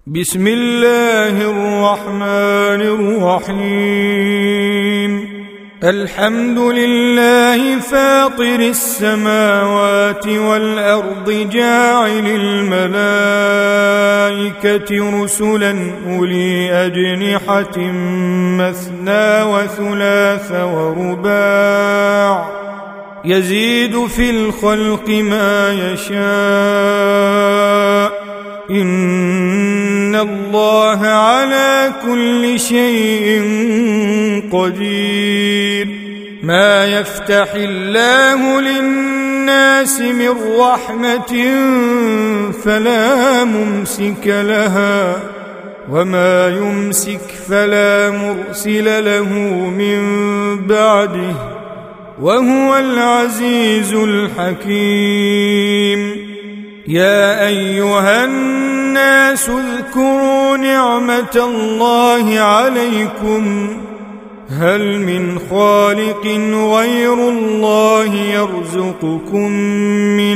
بسم الله الرحمن الرحيم. الحمد لله فاطر السماوات والأرض جاعل الملائكة رسلا أولي أجنحة مثنى وثلاث ورباع يزيد في الخلق ما يشاء إن الله على كل شيء قدير. ما يفتح الله للناس من رحمة فلا ممسك لها وما يمسك فلا مرسل له من بعده وهو العزيز الحكيم. يا أيها الناس اذكروا نعمة الله عليكم هل من خالق غير الله يرزقكم من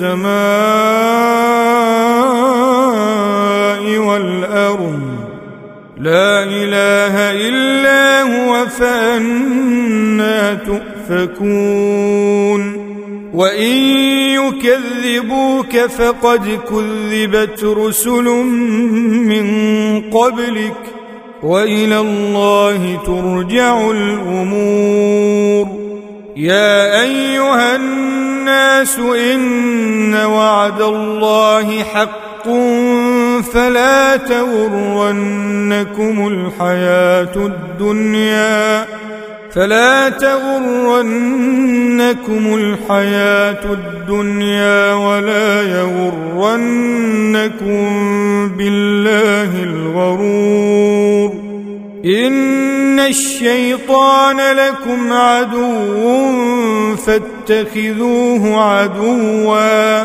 السماء والأرض لا إله إلا هو فأنى تؤفكون. وإن يكذبوك فقد كذبت رسل من قبلك وإلى الله ترجع الأمور. يا أيها الناس إن وعد الله حق فلا تغرنكم الحياة الدنيا ولا يغرنكم بالله الغرور. إن الشيطان لكم عدو فاتخذوه عدوا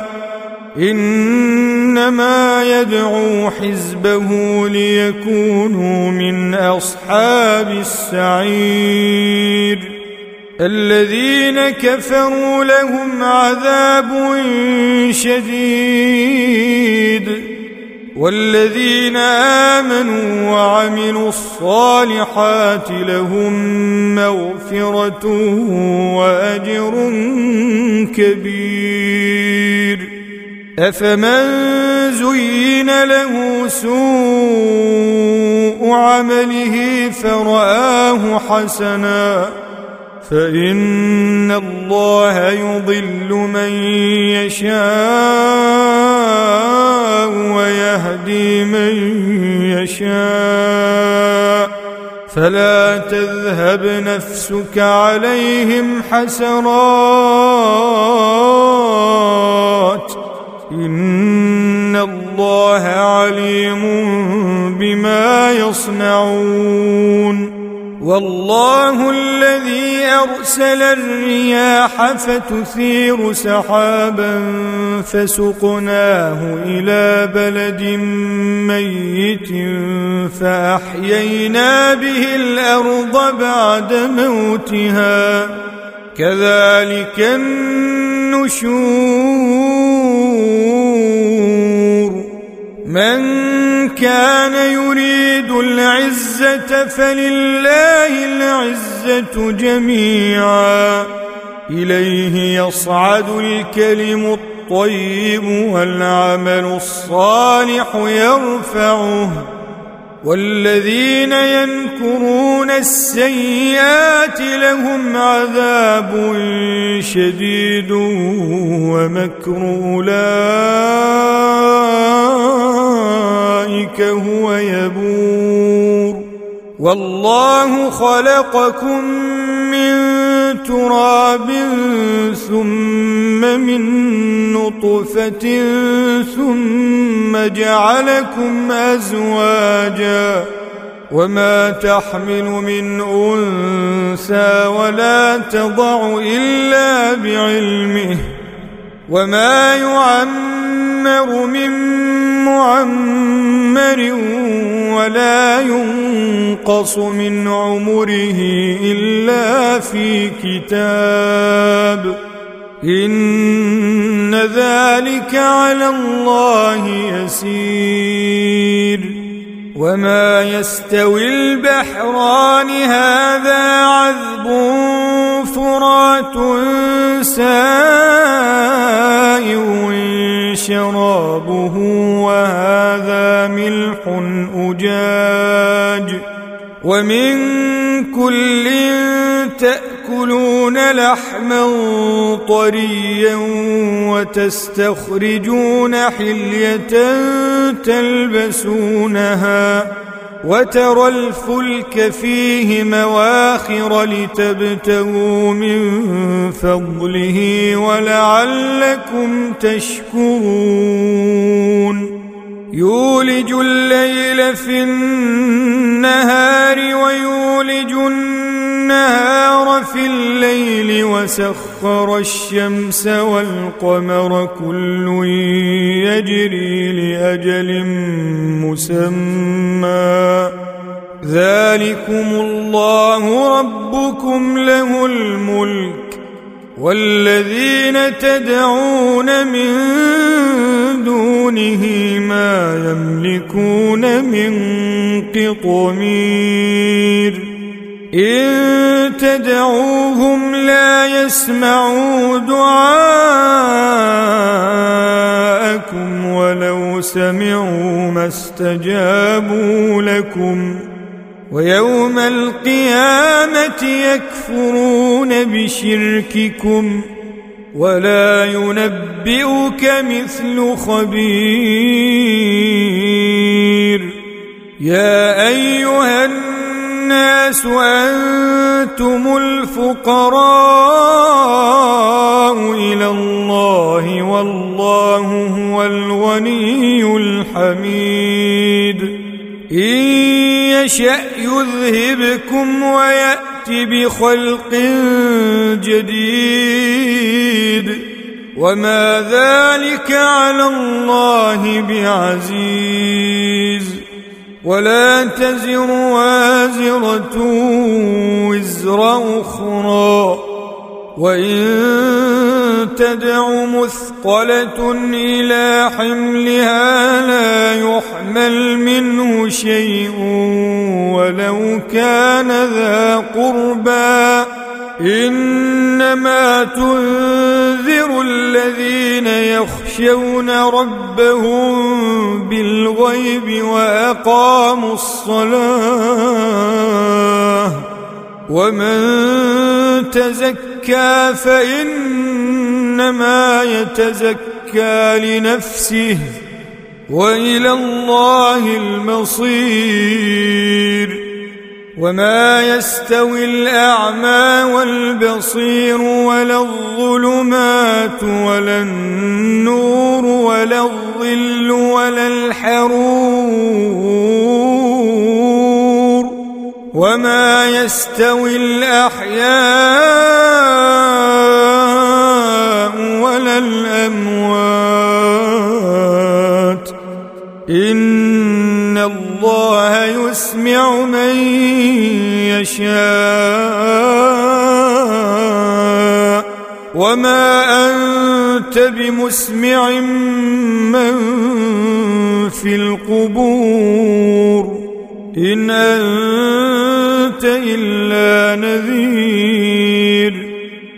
إنما يدعو حزبه ليكونوا من أصحاب السعير. الذين كفروا لهم عذاب شديد والذين آمنوا وعملوا الصالحات لهم مغفرة وأجر كبير. أفمن زين له سوء عمله فرآه حسنا فإن الله يضل من يشاء ويهدي من يشاء فلا تذهب نفسك عليهم حسرات إن الله عليم بما يصنعون. والله الذي أرسل الرياح فتثير سحابا فسقناه إلى بلد ميت فأحيينا به الأرض بعد موتها كذلك النشور. من كان يريد العزة فلله العزة جميعا إليه يصعد الكلم الطيب والعمل الصالح يرفعه والذين ينكرون السيئات لهم عذاب شديد ومكر أولئك هو يبور. والله خلقكم من تراب ثم من نطفة ثم جعلكم أزواجا وما تحمل من أنثى ولا تضع إلا بعلمه وما يعمر من معمر ولا ينقص من عمره إلا في كتاب إن ذلك على الله يسير. وما يستوي البحران هذا عذب فرات سائغ شرابه وهذا ملح أجاج ومن كل تأكلون لحما طريا وتستخرجون حلية تلبسونها وترى الفلك فيه مواخر لتبتغوا من فضله ولعلكم تشكرون يولج الليل في النهار ويولج النهار في الليل وسخر الشمس والقمر كل يجري لأجل مسمى ذلكم الله ربكم له الملك والذين تدعون من دونه ما يملكون من قطمير إن تدعوهم لا يسمعوا دعاءكم ولو سمعوا ما استجابوا لكم ويوم القيامة يكفرون بشرككم ولا ينبئك مثل خبير يا أيها الناس أنتم الفقراء إلى الله والله هو الغني الحميد إن يشأ يذهبكم ويأت بخلق جديد وما ذلك على الله بعزيز ولا تزر وازرة وزر أخرى وإن تدع مثقلة إلى حملها لا يحمل منه شيء ولو كان ذا قربى إنما تنذر الذين يخشون ربهم بالغيب وأقاموا الصلاة ومن تزكى فإنما يتزكى لنفسه وإلى الله المصير وما يستوي الأعمى والبصير ولا الظلمات ولا النور ولا الظل ولا الحرور وما يستوي الأحياء ولا الأموات إن الله يسمع من يشاء وما أنت بمسمع من في القبور إن أنت إلا نذير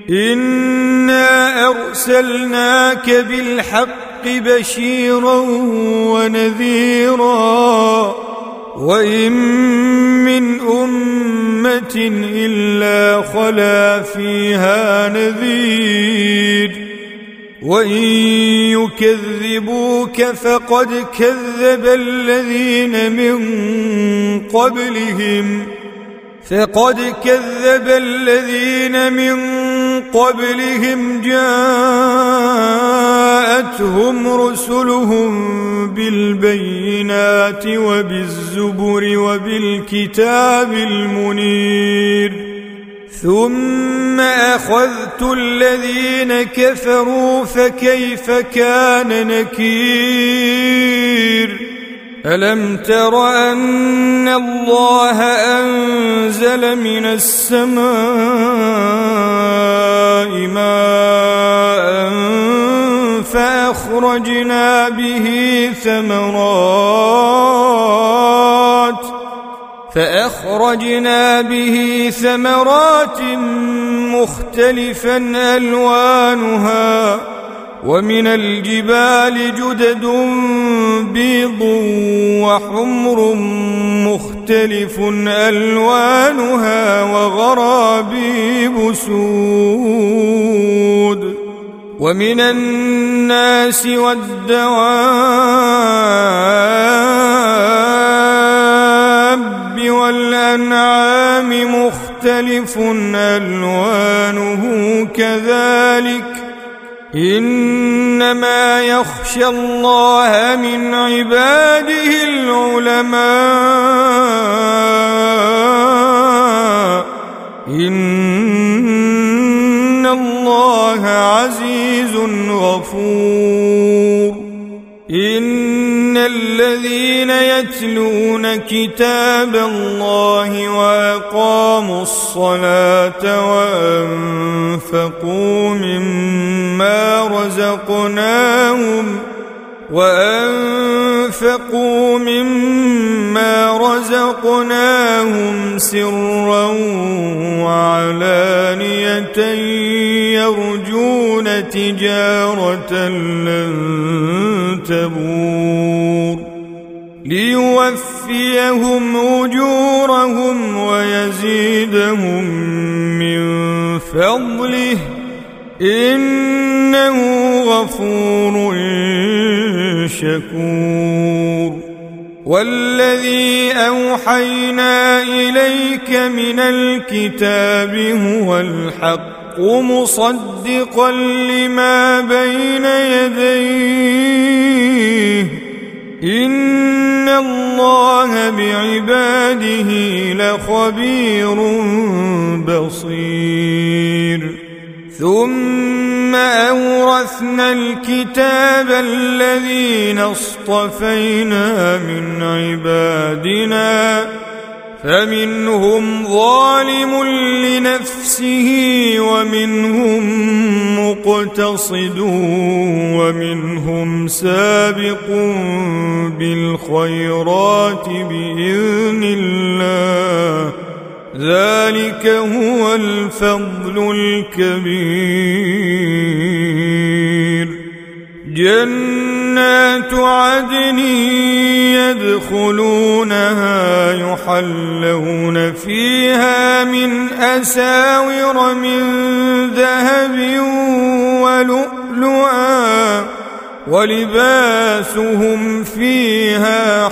إنا أرسلناك بالحق بشيرا ونذيرا وإن من أمة إلا خلا فيها نذير وإن يكذبوك فقد كذب الذين من قبلهم جاءتهم رسلهم بالبينات وبالزبر وبالكتاب المنير ثم أخذت الذين كفروا فكيف كان نكير ألم تر أن الله أنزل من السماء ماء فأخرجنا به ثمرات فأخرجنا به ثمرات مختلفا ألوانها ومن الجبال جدد بيض وحمر مختلف ألوانها وغرابيب سود ومن الناس والدواب والأنعام مختلف ألوانه كذلك إنما يخشى الله من عباده العلماء إن الله عزيز غفور إن الذين يتلون كتاب الله وأقاموا الصلاة وأنفقوا مما رزقناهم سرا وعلانية يرجون تجارة لن تبور ليوفيهم أجورهم ويزيدهم من فضله إنه غفور شكور والذي أوحينا إليك من الكتاب هو الحق مصدقا لما بين يديه إن الله بعباده لخبير بصير ثم أورثنا الكتاب الذين اصطفينا من عبادنا فمنهم ظالم لنفسه ومنهم مقتصد ومنهم سابق بالخيرات بإذن الله ذلك هو الفضل الكبير جنات عدن يدخلونها يحلون فيها من أساور من ذهب ولؤلؤا ولباسهم فيها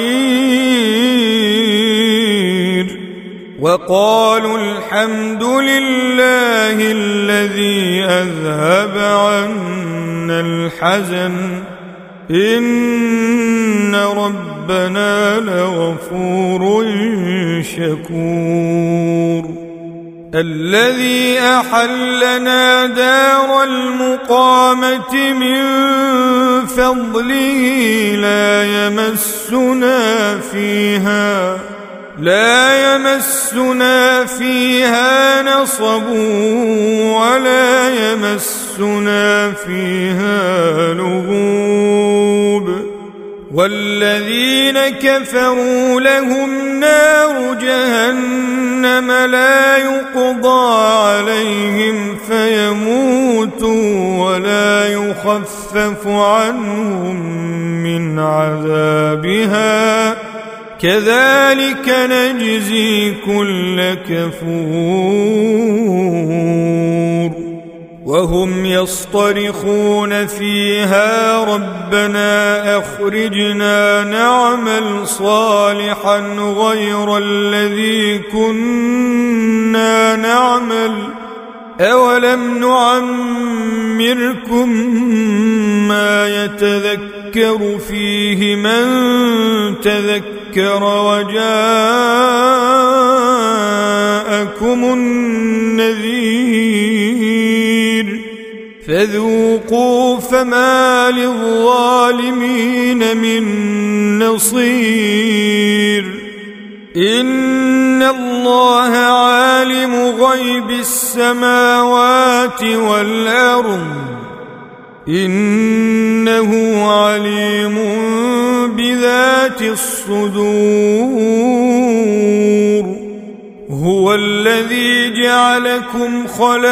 حرير وقالوا الحمد لله الذي أذهب عنا الحزن إن ربنا لغفور شكور الذي أحلنا دار المقامة من فضله لا يمسنا فيها نصب ولا يمسنا فيها لغوب والذين كفروا لهم نار جهنم لا يقضى عليهم فيموتوا ولا يخفف عنهم من عذابها كذلك نجزي كل كفور وهم يصطرخون فيها ربنا أخرجنا نعمل صالحا غير الذي كنا نعمل أولم نعمركم ما يتذكر فيه من تذكر وجاءكم النذير فذوقوا فما للظالمين من نصير إن الله عالم غيب السماوات والأرض إنه عليم بذات ذات الصدور هو الذي جعلكم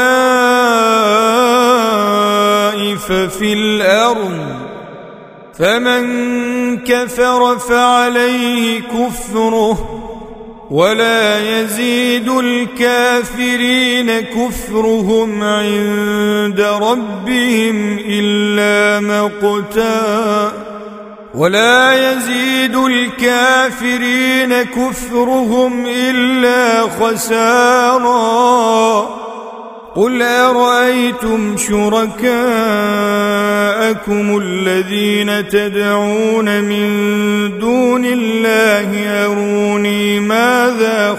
خلائف في الأرض فمن كفر فعليه كفره ولا يزيد الكافرين كفرهم عند ربهم إلا مقتا ولا يزيد الكافرين كفرهم إلا خسارا قل أرأيتم شركاءكم الذين تدعون من دون الله أروني ماذا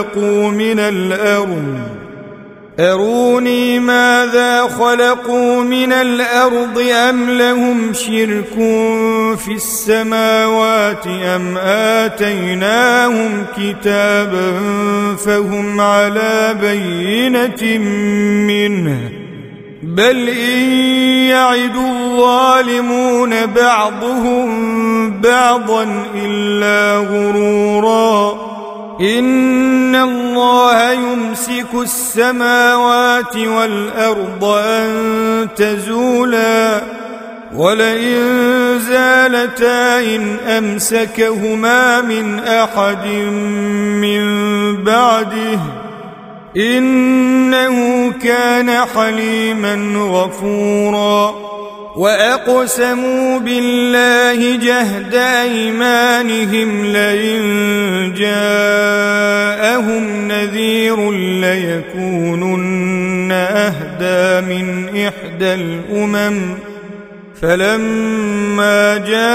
خلقوا من الأرض أم لهم شرك في السماوات أم آتيناهم كتابا فهم على بينة منه بل إن يعد الظالمون بعضهم بعضا إلا غرورا إن الله يمسك السماوات والأرض أن تزولا ولئن زالتا إن أمسكهما من أحد من بعده إنه كان حليما غفورا وأقسموا بالله جهد أيمانهم لئن جاءهم نذير ليكونن أهدى من إحدى الأمم فلما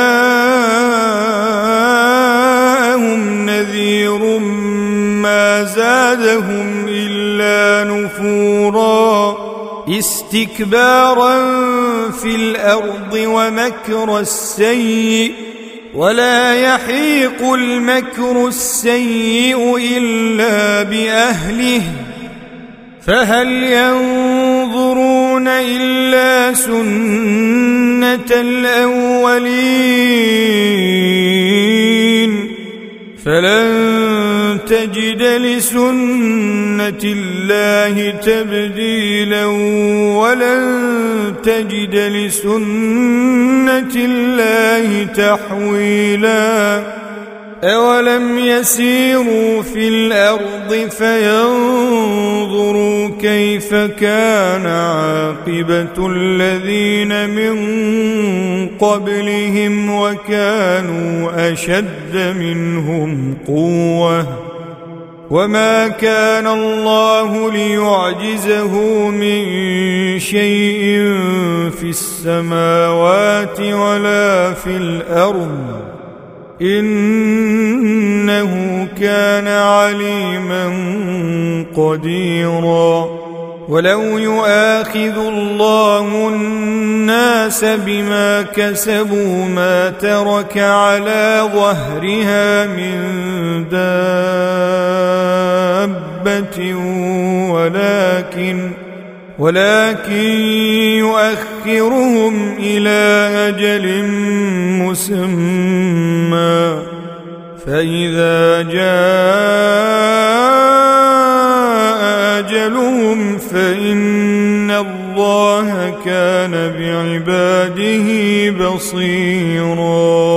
جاءهم نذير ما زادهم إلا نفورا استكبارا في الأرض ومكر السيء ولا يحيق المكر السيء إلا بأهله فهل ينظرون إلا سنة الأولين فلن تجد لسنة الله تبديلا ولن تجد لسنة الله تحويلا أولم يسيروا في الأرض فينظروا كيف كان عاقبة الذين من قبلهم وكانوا أشد منهم قوة وما كان الله ليعجزه من شيء في السماوات ولا في الأرض إنه كان عليما قديرا ولو يؤاخذ الله الناس بما كسبوا ما ترك على ظهرها من دابة ولكن يؤخرهم إلى أجل مسمى فإذا جاء أجلهم فإن الله كان بعباده بصيراً